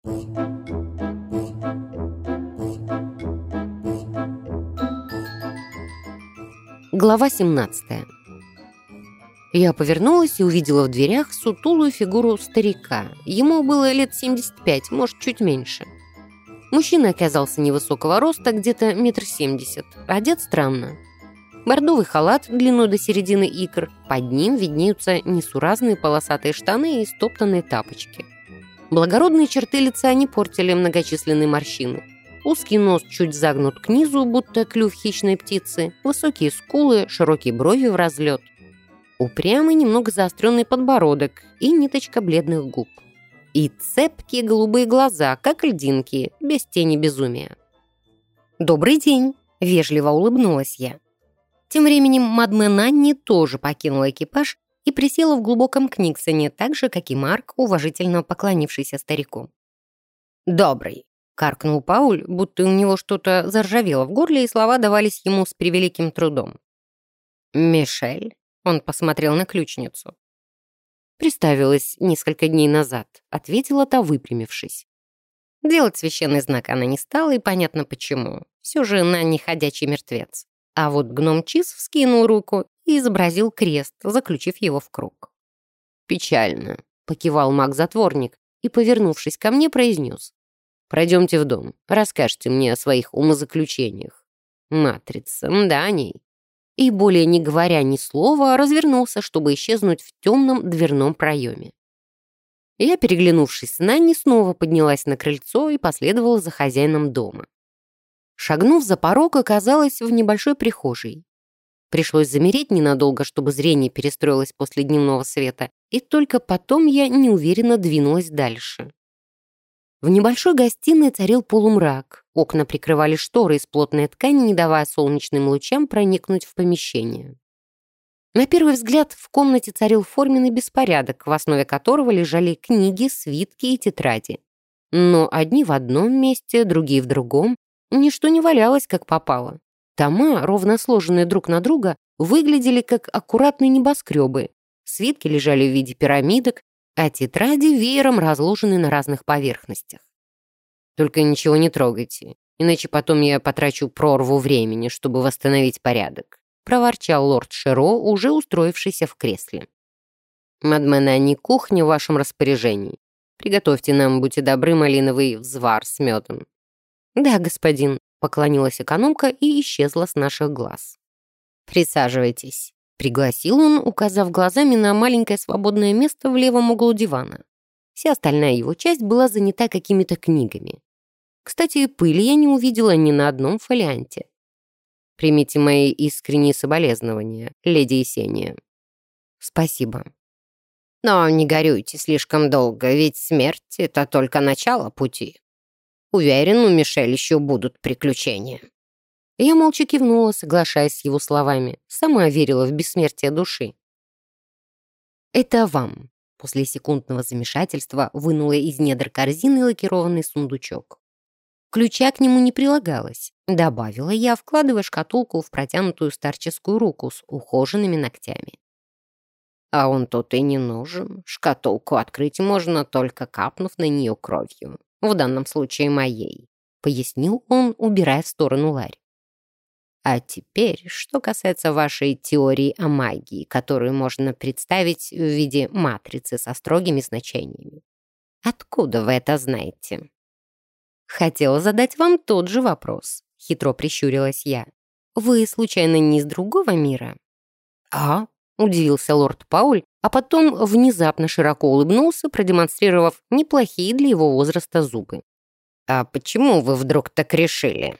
Глава 17. Я повернулась и увидела в дверях сутулую фигуру старика. Ему было лет 75, может, чуть меньше. Мужчина оказался невысокого роста, где-то 1,70 м, одет странно. Бордовый халат длиной до середины икр, под ним виднеются несуразные полосатые штаны и стоптанные тапочки. Благородные черты лица не портили многочисленные морщины. Узкий нос чуть загнут к низу, будто клюв хищной птицы, высокие скулы, широкие брови в разлет. Упрямый, немного заостренный подбородок и ниточка бледных губ. И цепкие голубые глаза, как льдинки, без тени безумия. «Добрый день!» — вежливо улыбнулась я. Тем временем мадмен Анни тоже покинула экипаж и присела в глубоком книгсоне, так же, как и Марк, уважительно поклонившийся старику. «Добрый!» — каркнул Пауль, будто у него что-то заржавело в горле, и слова давались ему с превеликим трудом. «Мишель?» — он посмотрел на ключницу. «Приставилась несколько дней назад», — ответила та, выпрямившись. Делать священный знак она не стала, и понятно почему. Все же она не ходячий мертвец. А вот гном Чиз вскинул руку и изобразил крест, заключив его в круг. «Печально», — покивал маг-затворник и, повернувшись ко мне, произнес. «Пройдемте в дом, расскажите мне о своих умозаключениях». Матрица, да, о ней. И, более не говоря ни слова, развернулся, чтобы исчезнуть в темном дверном проеме. Я, переглянувшись с Нанни, снова поднялась на крыльцо и последовала за хозяином дома. Шагнув за порог, оказалась в небольшой прихожей. Пришлось замереть ненадолго, чтобы зрение перестроилось после дневного света, и только потом я неуверенно двинулась дальше. В небольшой гостиной царил полумрак, окна прикрывали шторы из плотной ткани, не давая солнечным лучам проникнуть в помещение. На первый взгляд в комнате царил форменный беспорядок, в основе которого лежали книги, свитки и тетради. Но одни в одном месте, другие в другом. Ничто не валялось, как попало. Тома, ровно сложенные друг на друга, выглядели как аккуратные небоскребы. Свитки лежали в виде пирамидок, а тетради веером разложены на разных поверхностях. «Только ничего не трогайте, иначе потом я потрачу прорву времени, чтобы восстановить порядок», проворчал лорд Шеро, уже устроившийся в кресле. «Мадмен Анни, кухня в вашем распоряжении. Приготовьте нам, будьте добры, малиновый взвар с медом». «Да, господин», — поклонилась экономка и исчезла с наших глаз. «Присаживайтесь», — пригласил он, указав глазами на маленькое свободное место в левом углу дивана. Вся остальная его часть была занята какими-то книгами. Кстати, пыли я не увидела ни на одном фолианте. «Примите мои искренние соболезнования, леди Есения». «Спасибо». «Но не горюйте слишком долго, ведь смерть — это только начало пути. Уверен, у Мишель еще будут приключения». Я молча кивнула, соглашаясь с его словами. Сама верила в бессмертие души. «Это вам», — после секундного замешательства вынула из недр корзины лакированный сундучок. Ключа к нему не прилагалось, добавила я, вкладывая шкатулку в протянутую старческую руку с ухоженными ногтями. «А он тут и не нужен. Шкатулку открыть можно, только капнув на нее кровью. В данном случае моей», — пояснил он, убирая в сторону ларь. «А теперь, что касается вашей теории о магии, которую можно представить в виде матрицы со строгими значениями. Откуда вы это знаете?» «Хотела задать вам тот же вопрос», — хитро прищурилась я. «Вы, случайно, не из другого мира?» «А?» — удивился лорд Пауль, а потом внезапно широко улыбнулся, продемонстрировав неплохие для его возраста зубы. «А почему вы вдруг так решили?»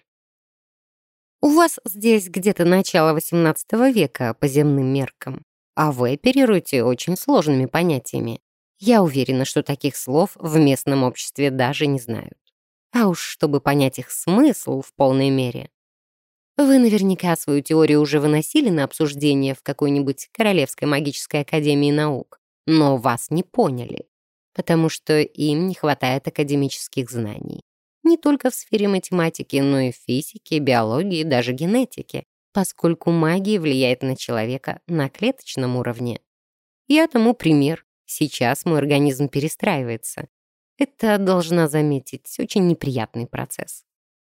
«У вас здесь где-то начало XVIII века по земным меркам, а вы оперируете очень сложными понятиями. Я уверена, что таких слов в местном обществе даже не знают. А уж чтобы понять их смысл в полной мере. Вы наверняка свою теорию уже выносили на обсуждение в какой-нибудь Королевской магической академии наук, но вас не поняли, потому что им не хватает академических знаний. Не только в сфере математики, но и в физике, биологии, даже генетике, поскольку магия влияет на человека на клеточном уровне. Я тому пример. Сейчас мой организм перестраивается. Это, должна заметить, очень неприятный процесс.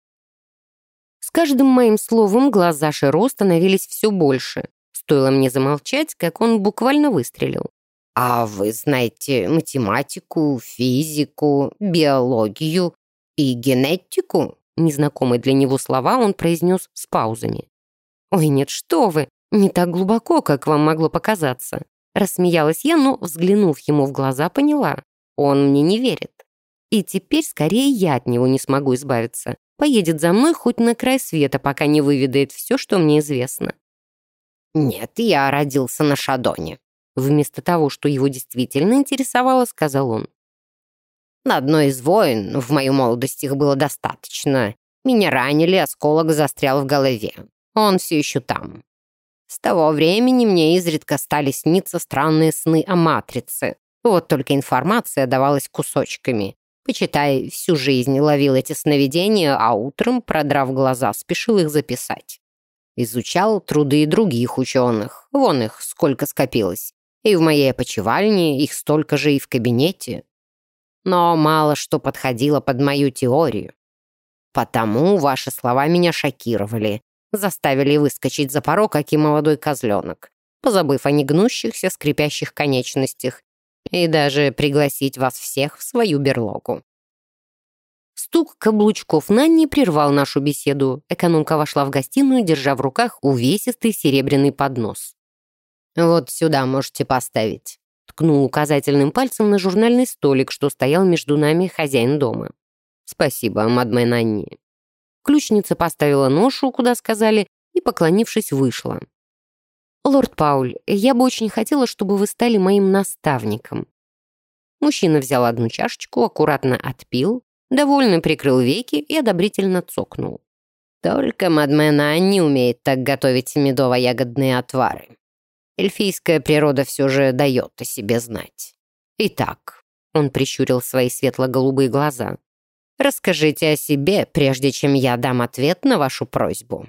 С каждым моим словом глаза Широ становились все больше. Стоило мне замолчать, как он буквально выстрелил. «А вы знаете математику, физику, биологию и генетику?» Незнакомые для него слова он произнес с паузами. «Ой, нет, что вы! Не так глубоко, как вам могло показаться». Рассмеялась я, но, взглянув ему в глаза, поняла. Он мне не верит. И теперь скорее я от него не смогу избавиться. Поедет за мной хоть на край света, пока не выведает все, что мне известно. «Нет, я родился на Шадоне», — вместо того, что его действительно интересовало, сказал он. «На одной из войн, в мою молодость их было достаточно. Меня ранили, осколок застрял в голове. Он все еще там. С того времени мне изредка стали сниться странные сны о матрице. Вот только информация давалась кусочками. Почитай, всю жизнь ловил эти сновидения, а утром, продрав глаза, спешил их записать. Изучал труды и других ученых. Вон их сколько скопилось. И в моей опочивальне их столько же и в кабинете. Но мало что подходило под мою теорию. Потому ваши слова меня шокировали. Заставили выскочить за порог, как и молодой козленок, позабыв о негнущихся, скрипящих конечностях, и даже пригласить вас всех в свою берлогу. Стук каблучков Нанни прервал нашу беседу. Экономка вошла в гостиную, держа в руках увесистый серебряный поднос. «Вот сюда можете поставить», — ткнул указательным пальцем на журнальный столик, что стоял между нами хозяин дома. «Спасибо, мадме Нанни». Ключница поставила ношу, куда сказали, и, поклонившись, вышла. «Лорд Пауль, я бы очень хотела, чтобы вы стали моим наставником». Мужчина взял одну чашечку, аккуратно отпил, довольно прикрыл веки и одобрительно цокнул. «Только мадмен Анни умеет так готовить медово-ягодные отвары. Эльфийская природа все же дает о себе знать. Итак», — он прищурил свои светло-голубые глаза, «расскажите о себе, прежде чем я дам ответ на вашу просьбу».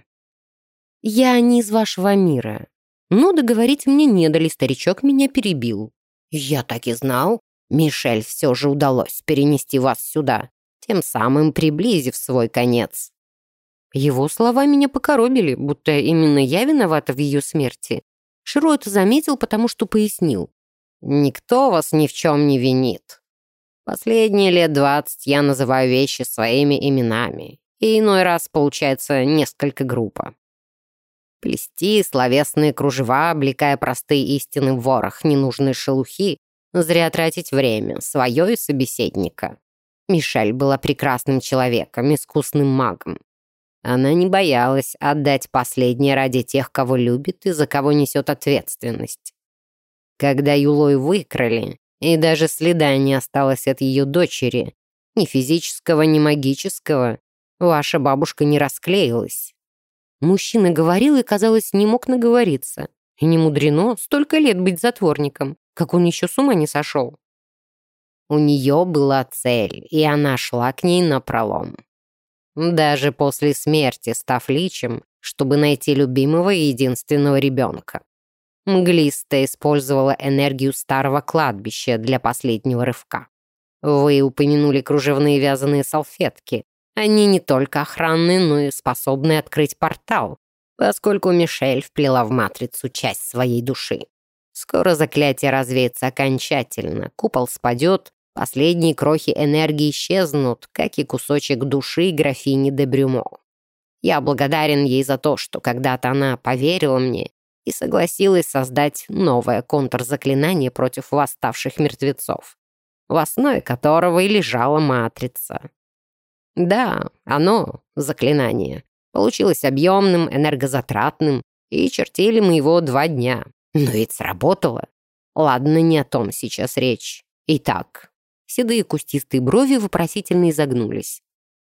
«Я не из вашего мира». Но договорить мне не дали, старичок меня перебил. «Я так и знал. Мишель все же удалось перенести вас сюда, тем самым приблизив свой конец». Его слова меня покоробили, будто именно я виновата в ее смерти. Широ это заметил, потому что пояснил. «Никто вас ни в чем не винит. Последние лет 20 я называю вещи своими именами, и иной раз получается несколько грубо. Плести словесные кружева, облекая простые истины в ворох ненужной шелухи, зря тратить время, свое и собеседника. Мишель была прекрасным человеком, искусным магом. Она не боялась отдать последнее ради тех, кого любит и за кого несет ответственность. Когда Юлой выкрали, и даже следа не осталось от ее дочери, ни физического, ни магического, ваша бабушка не расклеилась. Мужчина говорил и, казалось, не мог наговориться. И не мудрено столько лет быть затворником, как он еще с ума не сошел. У нее была цель, и она шла к ней напролом. Даже после смерти, став личем, чтобы найти любимого и единственного ребенка. Мглиста использовала энергию старого кладбища для последнего рывка. Вы упомянули кружевные вязаные салфетки. Они не только охранные, но и способны открыть портал, поскольку Мишель вплела в матрицу часть своей души. Скоро заклятие развеется окончательно, купол спадет, последние крохи энергии исчезнут, как и кусочек души графини де Брюмо. Я благодарен ей за то, что когда-то она поверила мне и согласилась создать новое контрзаклинание против восставших мертвецов, в основе которого и лежала матрица. Да, оно, заклинание, получилось объемным, энергозатратным, и чертили мы его 2 дня. Но ведь сработало. Ладно, не о том сейчас речь. Итак, седые кустистые брови вопросительно изогнулись.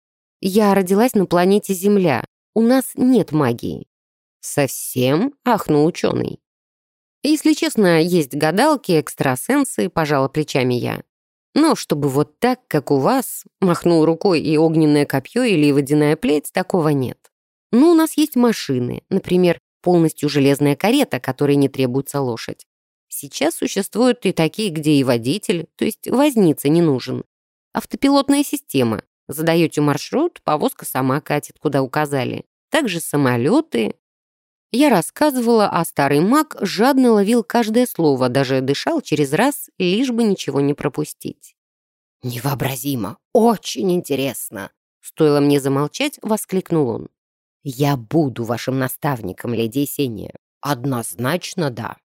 Я родилась на планете Земля. У нас нет магии. Совсем? Ахнул ученый. Если честно, есть гадалки, экстрасенсы, пожала плечами я. Но чтобы вот так, как у вас, махнул рукой и огненное копье или водяная плеть, такого нет. Но у нас есть машины, например, полностью железная карета, которой не требуется лошадь. Сейчас существуют и такие, где и водитель, то есть возница не нужен. Автопилотная система. Задаете маршрут, повозка сама катит, куда указали. Также самолеты. Я рассказывала, а старый маг жадно ловил каждое слово, даже дышал через раз, лишь бы ничего не пропустить. «Невообразимо! Очень интересно!» Стоило мне замолчать, воскликнул он. «Я буду вашим наставником, леди Есения. Однозначно да.